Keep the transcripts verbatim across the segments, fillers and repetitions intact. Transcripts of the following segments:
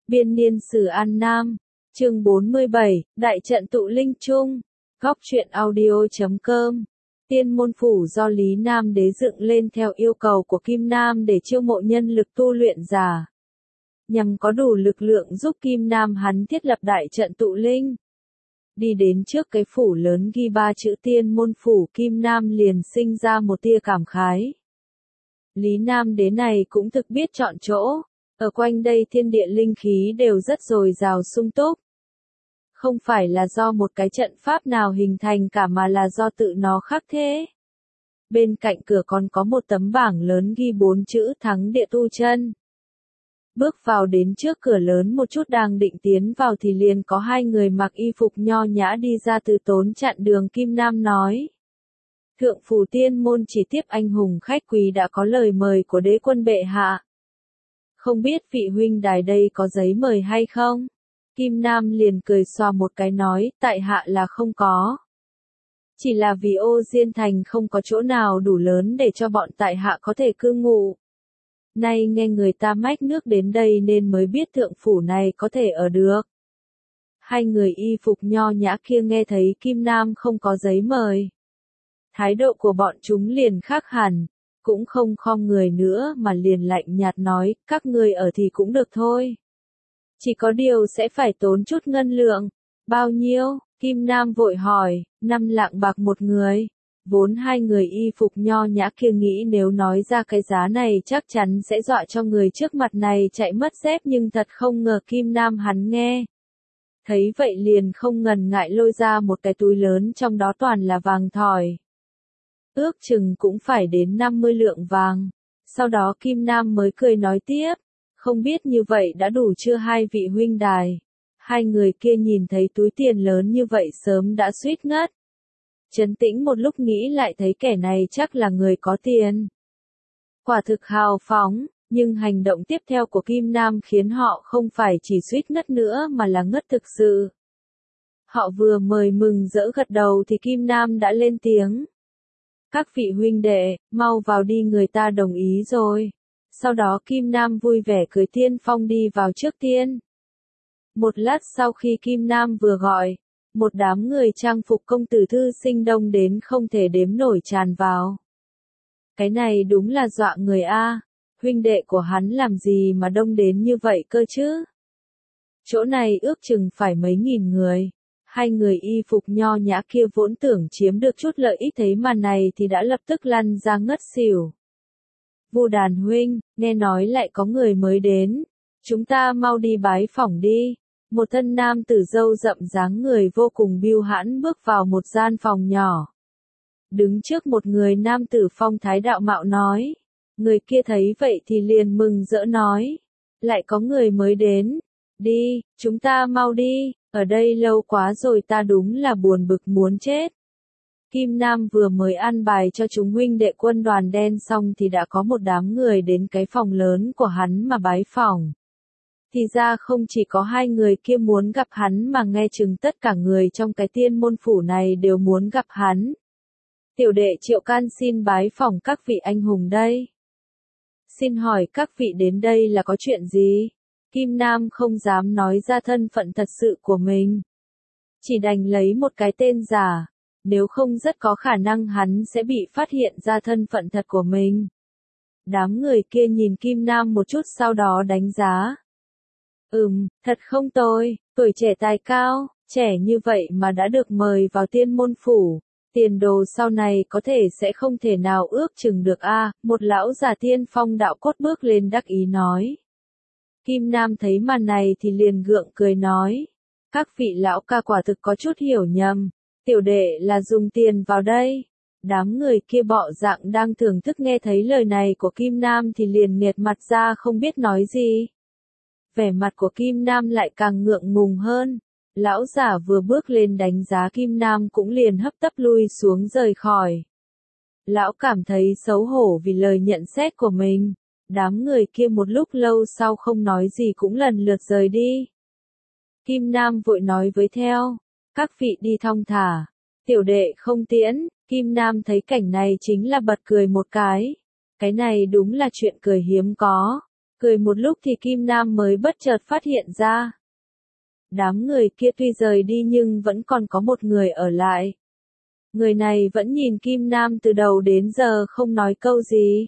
Biên niên sử An Nam, chương bốn mươi bảy, Đại trận tụ linh chung, góc truyện audio chấm com. Tiên môn phủ do Lý Nam Đế dựng lên theo yêu cầu của Kim Nam để chiêu mộ nhân lực tu luyện giả. Nhằm có đủ lực lượng giúp Kim Nam hắn thiết lập đại trận tụ linh. Đi đến trước cái phủ lớn ghi ba chữ tiên môn phủ, Kim Nam liền sinh ra một tia cảm khái. Lý Nam Đế này cũng thực biết chọn chỗ. Ở quanh đây thiên địa linh khí đều rất dồi dào sung túc. Không phải là do một cái trận pháp nào hình thành cả mà là do tự nó khắc thế. Bên cạnh cửa còn có một tấm bảng lớn ghi bốn chữ thắng địa tu chân. Bước vào đến trước cửa lớn một chút đang định tiến vào thì liền có hai người mặc y phục nho nhã đi ra từ tốn chặn đường. Kim Nam nói. Thượng phủ tiên môn chỉ tiếp anh hùng khách quý đã có lời mời của đế quân bệ hạ. Không biết vị huynh đài đây có giấy mời hay không? Kim Nam liền cười xòa một cái nói, tại hạ là không có. Chỉ là vì Ô Diên Thành không có chỗ nào đủ lớn để cho bọn tại hạ có thể cư ngụ. Nay nghe người ta mách nước đến đây nên mới biết thượng phủ này có thể ở được. Hai người y phục nho nhã kia nghe thấy Kim Nam không có giấy mời. Thái độ của bọn chúng liền khác hẳn. Cũng không khom người nữa mà liền lạnh nhạt nói, các ngươi ở thì cũng được thôi. Chỉ có điều sẽ phải tốn chút ngân lượng. Bao nhiêu? Kim Nam vội hỏi, năm lạng bạc một người. Vốn hai người y phục nho nhã kia nghĩ nếu nói ra cái giá này chắc chắn sẽ dọa cho người trước mặt này chạy mất dép, nhưng thật không ngờ Kim Nam hắn nghe. Thấy vậy liền không ngần ngại lôi ra một cái túi lớn, trong đó toàn là vàng thỏi. Ước chừng cũng phải đến năm mươi lượng vàng. Sau đó Kim Nam mới cười nói tiếp, không biết như vậy đã đủ chưa hai vị huynh đài. Hai người kia nhìn thấy túi tiền lớn như vậy sớm đã suýt ngất. Trấn tĩnh một lúc nghĩ lại thấy kẻ này chắc là người có tiền. Quả thực hào phóng, nhưng hành động tiếp theo của Kim Nam khiến họ không phải chỉ suýt ngất nữa mà là ngất thực sự. Họ vừa mời mừng rỡ gật đầu thì Kim Nam đã lên tiếng. Các vị huynh đệ, mau vào đi, người ta đồng ý rồi. Sau đó Kim Nam vui vẻ cười tiên phong đi vào trước tiên. Một lát sau khi Kim Nam vừa gọi, một đám người trang phục công tử thư sinh đông đến không thể đếm nổi tràn vào. Cái này đúng là dọa người a, huynh đệ của hắn làm gì mà đông đến như vậy cơ chứ? Chỗ này ước chừng phải mấy nghìn người. Hai người y phục nho nhã kia vốn tưởng chiếm được chút lợi ích, thấy màn này thì đã lập tức lăn ra ngất xỉu. Vu Đàn huynh, nghe nói lại có người mới đến. Chúng ta mau đi bái phỏng đi. Một thân nam tử râu rậm dáng người vô cùng biêu hãn bước vào một gian phòng nhỏ. Đứng trước một người nam tử phong thái đạo mạo nói. Người kia thấy vậy thì liền mừng rỡ nói. Lại có người mới đến. Đi, chúng ta mau đi. Ở đây lâu quá rồi, ta đúng là buồn bực muốn chết. Kim Nam vừa mới an bài cho chúng huynh đệ quân đoàn đen xong thì đã có một đám người đến cái phòng lớn của hắn mà bái phỏng. Thì ra không chỉ có hai người kia muốn gặp hắn mà nghe chừng tất cả người trong cái tiên môn phủ này đều muốn gặp hắn. Tiểu đệ Triệu Can xin bái phỏng các vị anh hùng đây. Xin hỏi các vị đến đây là có chuyện gì? Kim Nam không dám nói ra thân phận thật sự của mình. Chỉ đành lấy một cái tên giả, nếu không rất có khả năng hắn sẽ bị phát hiện ra thân phận thật của mình. Đám người kia nhìn Kim Nam một chút sau đó đánh giá. Ừm, thật không tồi, tuổi trẻ tài cao, trẻ như vậy mà đã được mời vào tiên môn phủ. Tiền đồ sau này có thể sẽ không thể nào ước chừng được a. À, một lão già tiên phong đạo cốt bước lên đắc ý nói. Kim Nam thấy màn này thì liền gượng cười nói. Các vị lão ca quả thực có chút hiểu nhầm. Tiểu đệ là dùng tiền vào đây. Đám người kia bọ dạng đang thưởng thức nghe thấy lời này của Kim Nam thì liền nghiệt mặt ra không biết nói gì. Vẻ mặt của Kim Nam lại càng ngượng ngùng hơn. Lão giả vừa bước lên đánh giá Kim Nam cũng liền hấp tấp lui xuống rời khỏi. Lão cảm thấy xấu hổ vì lời nhận xét của mình. Đám người kia một lúc lâu sau không nói gì cũng lần lượt rời đi. Kim Nam vội nói với theo. Các vị đi thong thả. Tiểu đệ không tiễn. Kim Nam thấy cảnh này chính là bật cười một cái. Cái này đúng là chuyện cười hiếm có. Cười một lúc thì Kim Nam mới bất chợt phát hiện ra. Đám người kia tuy rời đi nhưng vẫn còn có một người ở lại. Người này vẫn nhìn Kim Nam từ đầu đến giờ không nói câu gì.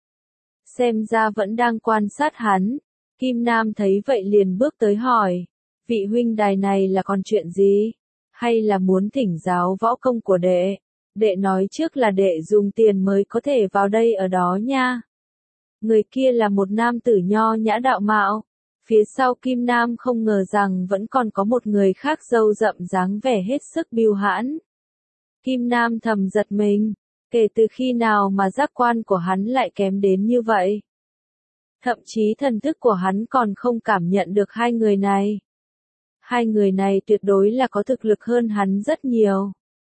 Xem ra vẫn đang quan sát hắn. Kim Nam thấy vậy liền bước tới hỏi. Vị huynh đài này là còn chuyện gì? Hay là muốn thỉnh giáo võ công của đệ? Đệ nói trước là đệ dùng tiền mới có thể vào đây ở đó nha. Người kia là một nam tử nho nhã đạo mạo. Phía sau Kim Nam không ngờ rằng vẫn còn có một người khác râu rậm dáng vẻ hết sức bưu hãn. Kim Nam thầm giật mình, kể từ khi nào mà giác quan của hắn lại kém đến như vậy. Thậm chí thần thức của hắn còn không cảm nhận được hai người này. Hai người này tuyệt đối là có thực lực hơn hắn rất nhiều.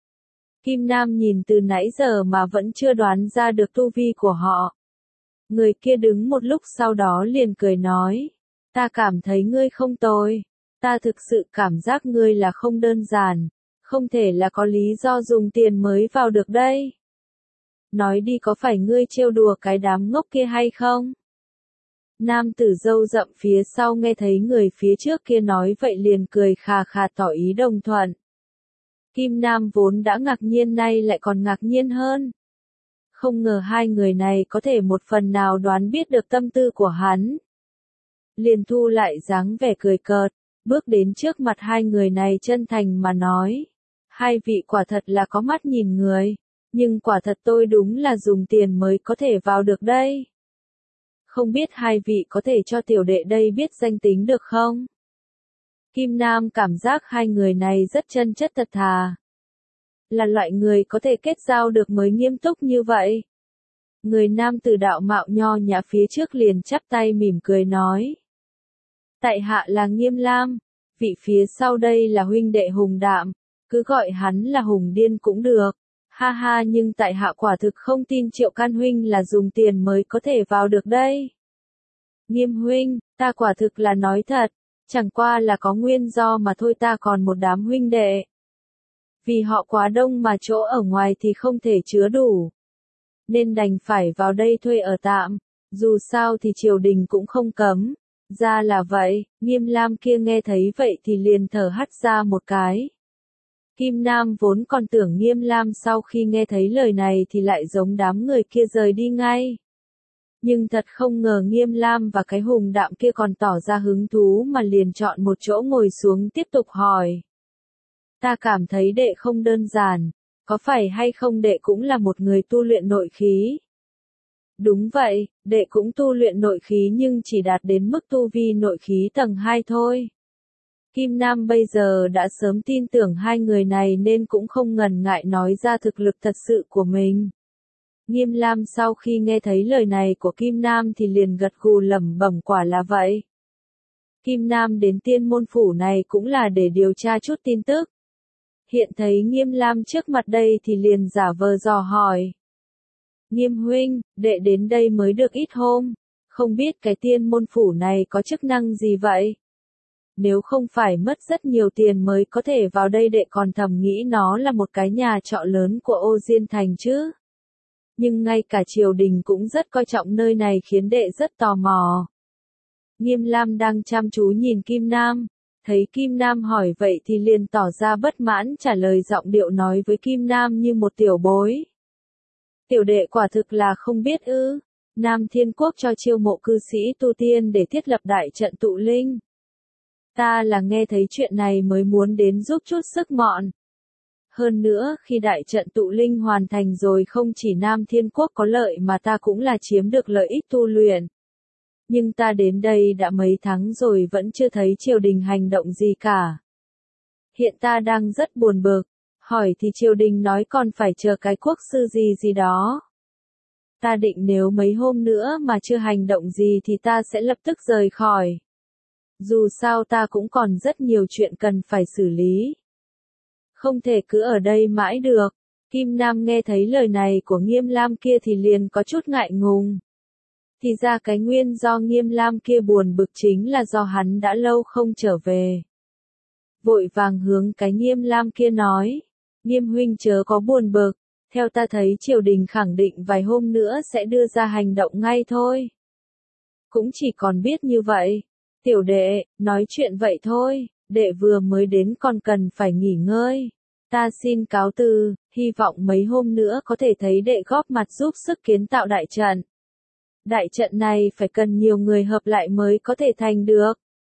Kim Nam nhìn từ nãy giờ mà vẫn chưa đoán ra được tu vi của họ. Người kia đứng một lúc sau đó liền cười nói. Ta cảm thấy ngươi không tồi. Ta thực sự cảm giác ngươi là không đơn giản. Không thể là có lý do dùng tiền mới vào được đây. Nói đi có phải ngươi trêu đùa cái đám ngốc kia hay không? Nam tử râu rậm phía sau nghe thấy người phía trước kia nói vậy liền cười khà khà tỏ ý đồng thuận. Kim Nam vốn đã ngạc nhiên nay lại còn ngạc nhiên hơn. Không ngờ hai người này có thể một phần nào đoán biết được tâm tư của hắn. Liền thu lại dáng vẻ cười cợt, bước đến trước mặt hai người này chân thành mà nói. Hai vị quả thật là có mắt nhìn người, nhưng quả thật tôi đúng là dùng tiền mới có thể vào được đây. Không biết hai vị có thể cho tiểu đệ đây biết danh tính được không? Kim Nam cảm giác hai người này rất chân chất thật thà. Là loại người có thể kết giao được mới nghiêm túc như vậy. Người nam tử đạo mạo nho nhã phía trước liền chắp tay mỉm cười nói. Tại hạ là Nghiêm Lam, vị phía sau đây là huynh đệ Hùng Đạm, cứ gọi hắn là Hùng Điên cũng được. Ha ha, nhưng tại hạ quả thực không tin Triệu Can huynh là dùng tiền mới có thể vào được đây. Nghiêm huynh, ta quả thực là nói thật, chẳng qua là có nguyên do mà thôi, ta còn một đám huynh đệ. Vì họ quá đông mà chỗ ở ngoài thì không thể chứa đủ. Nên đành phải vào đây thuê ở tạm, dù sao thì triều đình cũng không cấm. Ra là vậy, Nghiêm Lam kia nghe thấy vậy thì liền thở hắt ra một cái. Kim Nam vốn còn tưởng Nghiêm Lam sau khi nghe thấy lời này thì lại giống đám người kia rời đi ngay. Nhưng thật không ngờ Nghiêm Lam và cái Hùng Đạm kia còn tỏ ra hứng thú mà liền chọn một chỗ ngồi xuống tiếp tục hỏi. Ta cảm thấy đệ không đơn giản, có phải hay không đệ cũng là một người tu luyện nội khí? Đúng vậy, đệ cũng tu luyện nội khí nhưng chỉ đạt đến mức tu vi nội khí tầng hai thôi. Kim Nam bây giờ đã sớm tin tưởng hai người này nên cũng không ngần ngại nói ra thực lực thật sự của mình. Nghiêm Lam sau khi nghe thấy lời này của Kim Nam thì liền gật gù lẩm bẩm quả là vậy. Kim Nam đến Tiên Môn Phủ này cũng là để điều tra chút tin tức. Hiện thấy Nghiêm Lam trước mặt đây thì liền giả vờ dò hỏi. Nghiêm huynh, đệ đến đây mới được ít hôm, không biết cái Tiên Môn Phủ này có chức năng gì vậy? Nếu không phải mất rất nhiều tiền mới có thể vào đây đệ còn thầm nghĩ nó là một cái nhà trọ lớn của Ô Diên Thành chứ. Nhưng ngay cả triều đình cũng rất coi trọng nơi này khiến đệ rất tò mò. Nghiêm Lam đang chăm chú nhìn Kim Nam, thấy Kim Nam hỏi vậy thì liền tỏ ra bất mãn trả lời giọng điệu nói với Kim Nam như một tiểu bối. Tiểu đệ quả thực là không biết ư, Nam Thiên Quốc cho chiêu mộ cư sĩ tu tiên để thiết lập đại trận tụ linh. Ta là nghe thấy chuyện này mới muốn đến giúp chút sức mọn. Hơn nữa, khi đại trận tụ linh hoàn thành rồi không chỉ Nam Thiên Quốc có lợi mà ta cũng là chiếm được lợi ích tu luyện. Nhưng ta đến đây đã mấy tháng rồi vẫn chưa thấy triều đình hành động gì cả. Hiện ta đang rất buồn bực, hỏi thì triều đình nói còn phải chờ cái quốc sư gì gì đó. Ta định nếu mấy hôm nữa mà chưa hành động gì thì ta sẽ lập tức rời khỏi. Dù sao ta cũng còn rất nhiều chuyện cần phải xử lý. Không thể cứ ở đây mãi được. Kim Nam nghe thấy lời này của Nghiêm Lam kia thì liền có chút ngại ngùng. Thì ra cái nguyên do Nghiêm Lam kia buồn bực chính là do hắn đã lâu không trở về. Vội vàng hướng cái Nghiêm Lam kia nói. Nghiêm huynh chớ có buồn bực. Theo ta thấy triều đình khẳng định vài hôm nữa sẽ đưa ra hành động ngay thôi. cũng chỉ còn biết như vậy. Tiểu đệ, nói chuyện vậy thôi, đệ vừa mới đến còn cần phải nghỉ ngơi. Ta xin cáo từ, hy vọng mấy hôm nữa có thể thấy đệ góp mặt giúp sức kiến tạo đại trận. Đại trận này phải cần nhiều người hợp lại mới có thể thành được.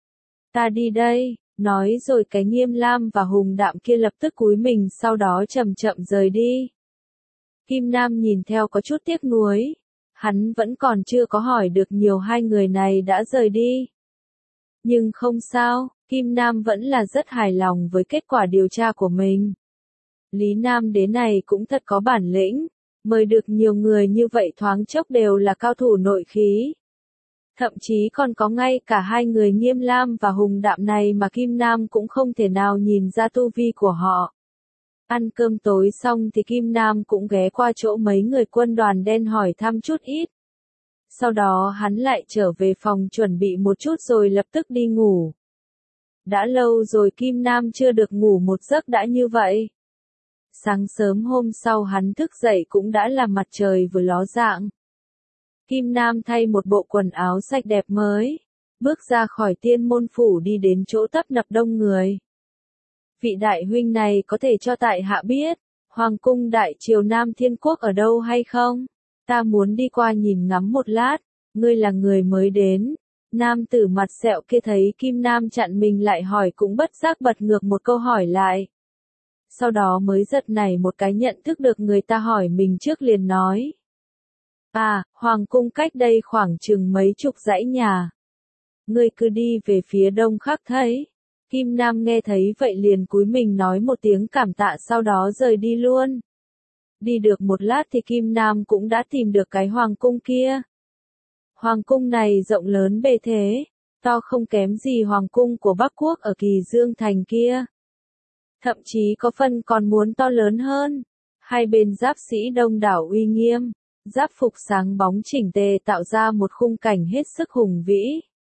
Ta đi đây, nói rồi cái Nghiêm Lam và Hùng Đạm kia lập tức cúi mình sau đó chậm chậm rời đi. Kim Nam nhìn theo có chút tiếc nuối, hắn vẫn còn chưa có hỏi được nhiều hai người này đã rời đi. Nhưng không sao, Kim Nam vẫn là rất hài lòng với kết quả điều tra của mình. Lý Nam Đế này cũng thật có bản lĩnh, mời được nhiều người như vậy thoáng chốc đều là cao thủ nội khí. Thậm chí còn có ngay cả hai người Nghiêm Lam và Hùng Đạm này mà Kim Nam cũng không thể nào nhìn ra tu vi của họ. Ăn cơm tối xong thì Kim Nam cũng ghé qua chỗ mấy người quân đoàn đen hỏi thăm chút ít. Sau đó hắn lại trở về phòng chuẩn bị một chút rồi lập tức đi ngủ. Đã lâu rồi Kim Nam chưa được ngủ một giấc đã như vậy. Sáng sớm hôm sau hắn thức dậy cũng đã là mặt trời vừa ló dạng. Kim Nam thay một bộ quần áo sạch đẹp mới, bước ra khỏi tiên môn phủ đi đến chỗ tấp nập đông người. Vị đại huynh này có thể cho tại hạ biết, Hoàng cung Đại Triều Nam Thiên Quốc ở đâu hay không? Ta muốn đi qua nhìn ngắm một lát, ngươi là người mới đến. Nam tử mặt sẹo kia thấy Kim Nam chặn mình lại hỏi cũng bất giác bật ngược một câu hỏi lại. Sau đó mới giật nảy một cái nhận thức được người ta hỏi mình trước liền nói. À, Hoàng cung cách đây khoảng chừng mấy chục dãy nhà. Ngươi cứ đi về phía đông khắc thấy. Kim Nam nghe thấy vậy liền cúi mình nói một tiếng cảm tạ sau đó rời đi luôn. Đi được một lát thì Kim Nam cũng đã tìm được cái hoàng cung kia. Hoàng cung này rộng lớn bề thế, to không kém gì hoàng cung của Bắc Quốc ở Kỳ Dương Thành kia. Thậm chí có phần còn muốn to lớn hơn. Hai bên giáp sĩ đông đảo uy nghiêm, giáp phục sáng bóng chỉnh tề tạo ra một khung cảnh hết sức hùng vĩ.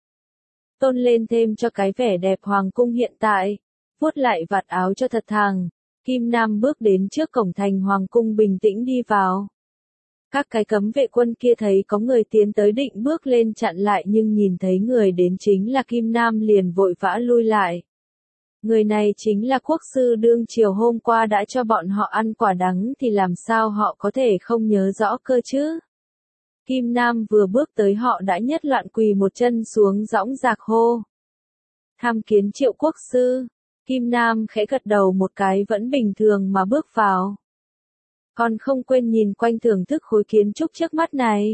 Tôn lên thêm cho cái vẻ đẹp hoàng cung hiện tại, vuốt lại vạt áo cho thật thẳng, Kim Nam bước đến trước cổng thành hoàng cung bình tĩnh đi vào. Các cái cấm vệ quân kia thấy có người tiến tới định bước lên chặn lại nhưng nhìn thấy người đến chính là Kim Nam liền vội vã lui lại. Người này chính là quốc sư đương triều hôm qua đã cho bọn họ ăn quả đắng thì làm sao họ có thể không nhớ rõ cơ chứ? Kim Nam vừa bước tới họ đã nhất loạn quỳ một chân xuống dõng dạc hô. Tham kiến Triệu quốc sư. Kim Nam khẽ gật đầu một cái vẫn bình thường mà bước vào. Còn không quên nhìn quanh thưởng thức khối kiến trúc trước mắt này.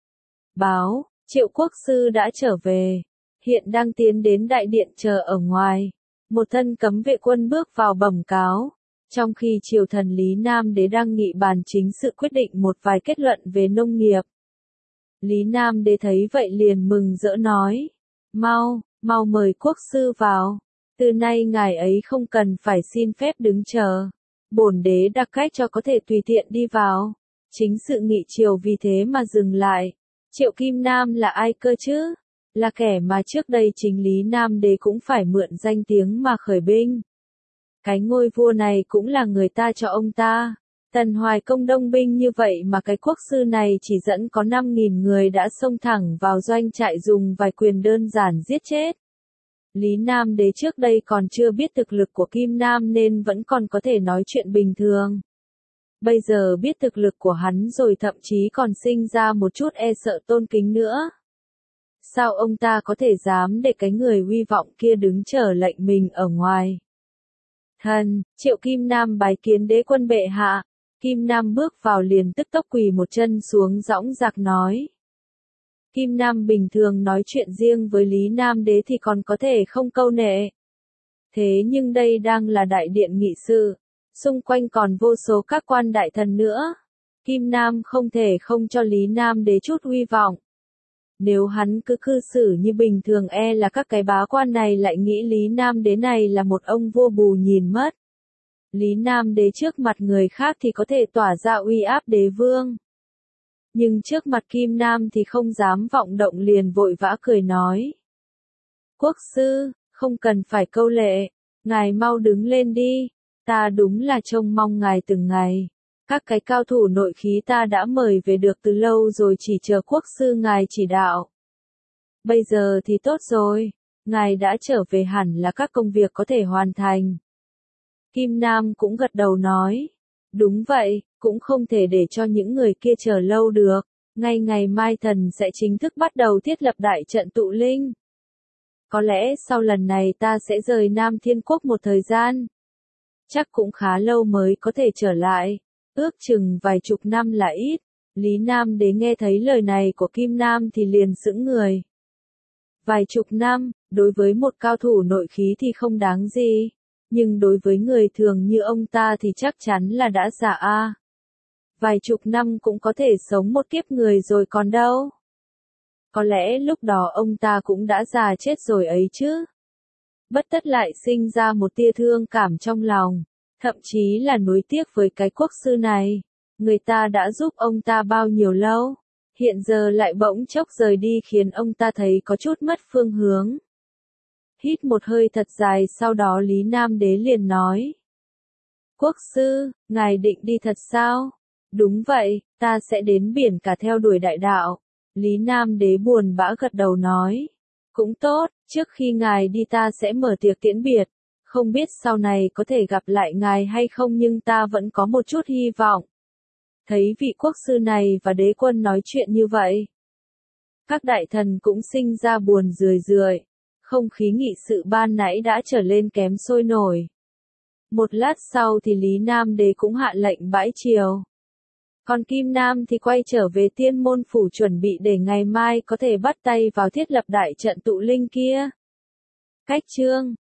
Báo, Triệu quốc sư đã trở về. Hiện đang tiến đến đại điện chờ ở ngoài. Một thân cấm vệ quân bước vào bẩm cáo. Trong khi triều thần Lý Nam Đế đang nghị bàn chính sự quyết định một vài kết luận về nông nghiệp. Lý Nam Đế thấy vậy liền mừng rỡ nói. Mau, mau mời quốc sư vào. Từ nay ngài ấy không cần phải xin phép đứng chờ. Bổn đế đặc cách cho có thể tùy tiện đi vào. Chính sự nghị triều vì thế mà dừng lại. Triệu Kim Nam là ai cơ chứ? Là kẻ mà trước đây chính Lý Nam Đế cũng phải mượn danh tiếng mà khởi binh. Cái ngôi vua này cũng là người ta cho ông ta. Tần Hoài Công đông binh như vậy mà cái quốc sư này chỉ dẫn có năm nghìn người đã xông thẳng vào doanh trại dùng vài quyền đơn giản giết chết. Lý Nam Đế trước đây còn chưa biết thực lực của Kim Nam nên vẫn còn có thể nói chuyện bình thường. Bây giờ biết thực lực của hắn rồi thậm chí còn sinh ra một chút e sợ tôn kính nữa. Sao ông ta có thể dám để cái người uy vọng kia đứng chờ lệnh mình ở ngoài? Thần, Triệu Kim Nam bái kiến đế quân bệ hạ. Kim Nam bước vào liền tức tốc quỳ một chân xuống dõng dạc nói. Kim Nam bình thường nói chuyện riêng với Lý Nam Đế thì còn có thể không câu nệ. Thế nhưng đây đang là đại điện nghị sự, xung quanh còn vô số các quan đại thần nữa. Kim Nam không thể không cho Lý Nam Đế chút uy vọng. Nếu hắn cứ cư xử như bình thường e là các cái bá quan này lại nghĩ Lý Nam Đế này là một ông vua bù nhìn mất. Lý Nam Đế trước mặt người khác thì có thể tỏa ra uy áp đế vương. Nhưng trước mặt Kim Nam thì không dám vọng động liền vội vã cười nói. Quốc sư, không cần phải câu lệ, ngài mau đứng lên đi, ta đúng là trông mong ngài từng ngày. Các cái cao thủ nội khí ta đã mời về được từ lâu rồi chỉ chờ quốc sư ngài chỉ đạo. Bây giờ thì tốt rồi, ngài đã trở về hẳn là các công việc có thể hoàn thành. Kim Nam cũng gật đầu nói. Đúng vậy, cũng không thể để cho những người kia chờ lâu được. Ngay ngày mai thần sẽ chính thức bắt đầu thiết lập đại trận tụ linh. Có lẽ sau lần này ta sẽ rời Nam Thiên Quốc một thời gian. Chắc cũng khá lâu mới có thể trở lại. Ước chừng vài chục năm là ít. Lý Nam Đế nghe thấy lời này của Kim Nam thì liền sững người. Vài chục năm, đối với một cao thủ nội khí thì không đáng gì. Nhưng đối với người thường như ông ta thì chắc chắn là đã già a. Vài chục năm cũng có thể sống một kiếp người rồi còn đâu. Có lẽ lúc đó ông ta cũng đã già chết rồi ấy chứ. Bất tất lại sinh ra một tia thương cảm trong lòng, thậm chí là nuối tiếc với cái quốc sư này. Người ta đã giúp ông ta bao nhiêu lâu, hiện giờ lại bỗng chốc rời đi khiến ông ta thấy có chút mất phương hướng. Hít một hơi thật dài sau đó Lý Nam Đế liền nói. Quốc sư, ngài định đi thật sao? Đúng vậy, ta sẽ đến biển cả theo đuổi đại đạo. Lý Nam Đế buồn bã gật đầu nói. Cũng tốt, trước khi ngài đi ta sẽ mở tiệc tiễn biệt. Không biết sau này có thể gặp lại ngài hay không nhưng ta vẫn có một chút hy vọng. Thấy vị quốc sư này và đế quân nói chuyện như vậy. Các đại thần cũng sinh ra buồn rười rượi. Không khí nghị sự ban nãy đã trở lên kém sôi nổi. Một lát sau thì Lý Nam Đế cũng hạ lệnh bãi triều. Còn Kim Nam thì quay trở về Tiên Môn Phủ chuẩn bị để ngày mai có thể bắt tay vào thiết lập đại trận tụ linh kia. Cách chương